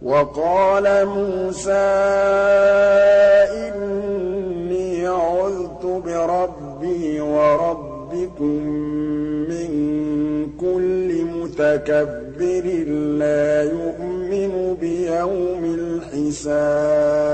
وَقَالَ مُوسَىٰ إِنِّي عُذْتُ بِرَبِّي وَرَبِّكُم مِّن كُلِّ مُتَكَبِّرٍ لَّا يُؤْمِنُ بِيَوْمِ الْحِسَابِ